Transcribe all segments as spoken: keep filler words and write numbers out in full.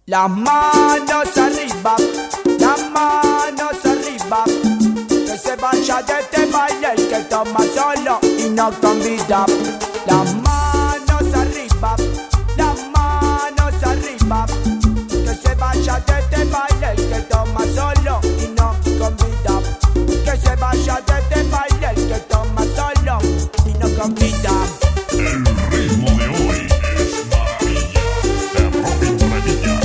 Las manos arriba, las manos arriba. Que se vaya de este baile el que toma solo y no convida. Las manos arriba, las manos arriba. Que se vaya de este baile el que toma solo y no convida. Que se vaya de este baile el que toma solo y no convida. El ritmo de hoy es maravilla de Robin Padilla.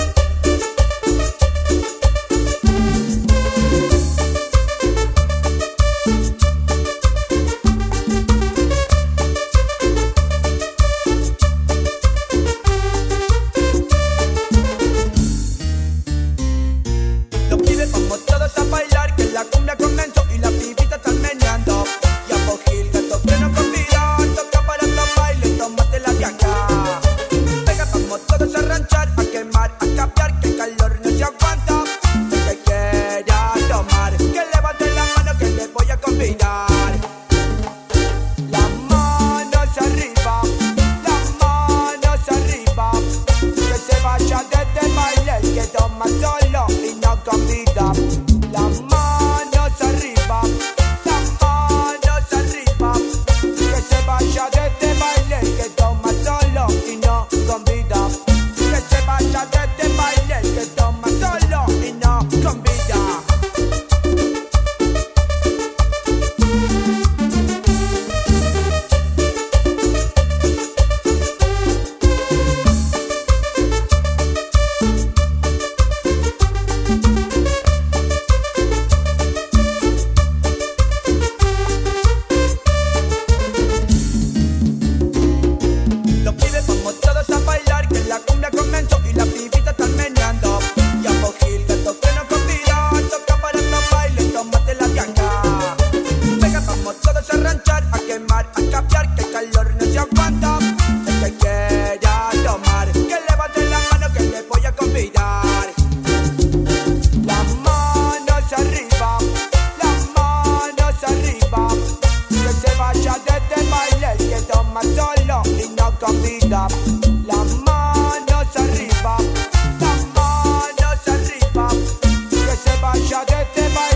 Los pibes vamos todos a bailar, que la cumbia comenzó y las pibitas están meneando. Y a Bogil, gatos que no convidan, toca para los bailes, tómatela de acá. Venga, vamos todos a ranchar, a quemar, a capear, que el calor no se aguanta. El que quiera tomar, que levante la mano que le voy a convidar. Las manos arriba, las manos arriba. Que se vaya de este baile el que toma solo y no convida. Las manos arriba, las manos arriba. Que se vaya de este baile el que toma solo y no convida. Que se vaya de este baile el que toma solo y no convida. Los pibes vamos todos a bailar, que la cumbia comenzó y las pibitas están meneando. Y a Bogil, gatos que no convidan, toca para los bailes, tómatela de acá. Venga, vamos todos a ranchar, a quemar, a capear, que el calor no se aguanta. El que quiera tomar, que levante la mano que le voy a convidar. Las manos arriba, las manos arriba. Que se vaya de este baile el que toma solo y no convida. Las manos arriba, las manos arriba. Que se vaya de este baile